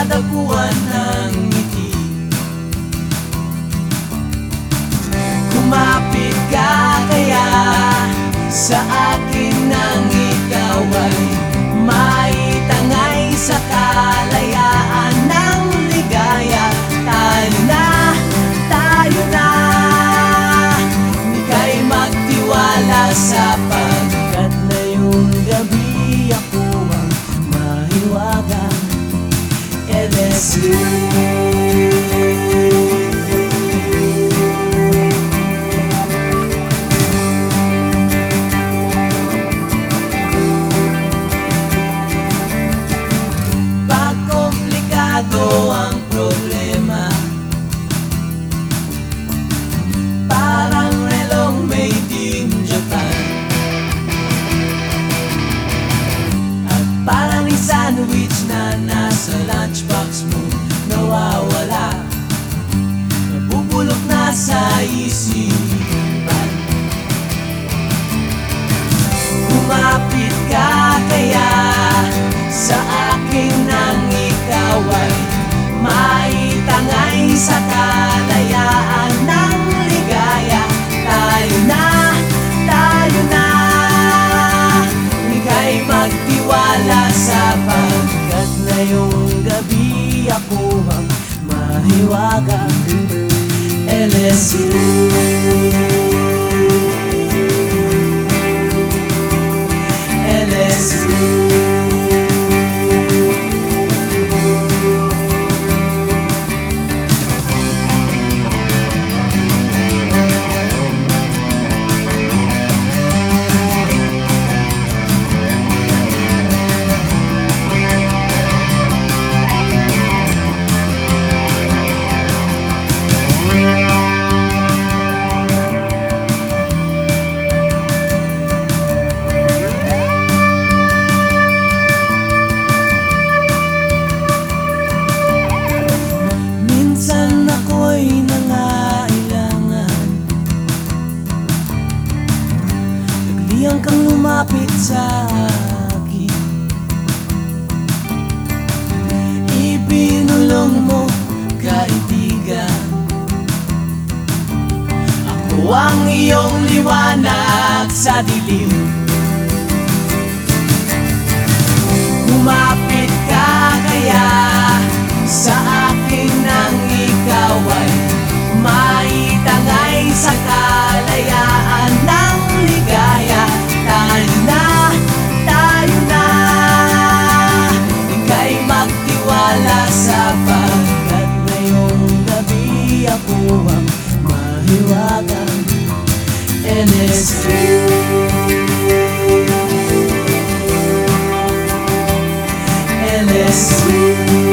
madapuan ng ngiti. Kumapit ka kaya sa akin nang ikaw ay maitangay sa kalayaan ng ligaya. Tayo na, tayo na, ika'y magtiwala sapagkat ngayong gabi ako ang mahiwagang LSU. Ang problema, parang relong made in Japan, at parang sandwich na nasa lunchbox mo nawawala, nabubulok na sa isipan. Kumapit ka kaya sa akin nang ikaw ay maitangay sa kalayaan ng ligaya. Tayo na, tayo na, ika'y magtiwala sapagkat ngayong gabi ako ang mahiwagang LSU. LSU. Ako'y nangailangan, nagliang kang lumapit sa akin. Ibinulong mo, kaibigan, ako ang iyong liwanag sa dilim. Kumapit ka kaya sa akin nang ikaw ay maitangay sa kalayaan ng ligaya. Tayo na, tayo na, ika'y magtiwala sapagkat ngayong gabi ako ang mahiwagang LSU. LSU.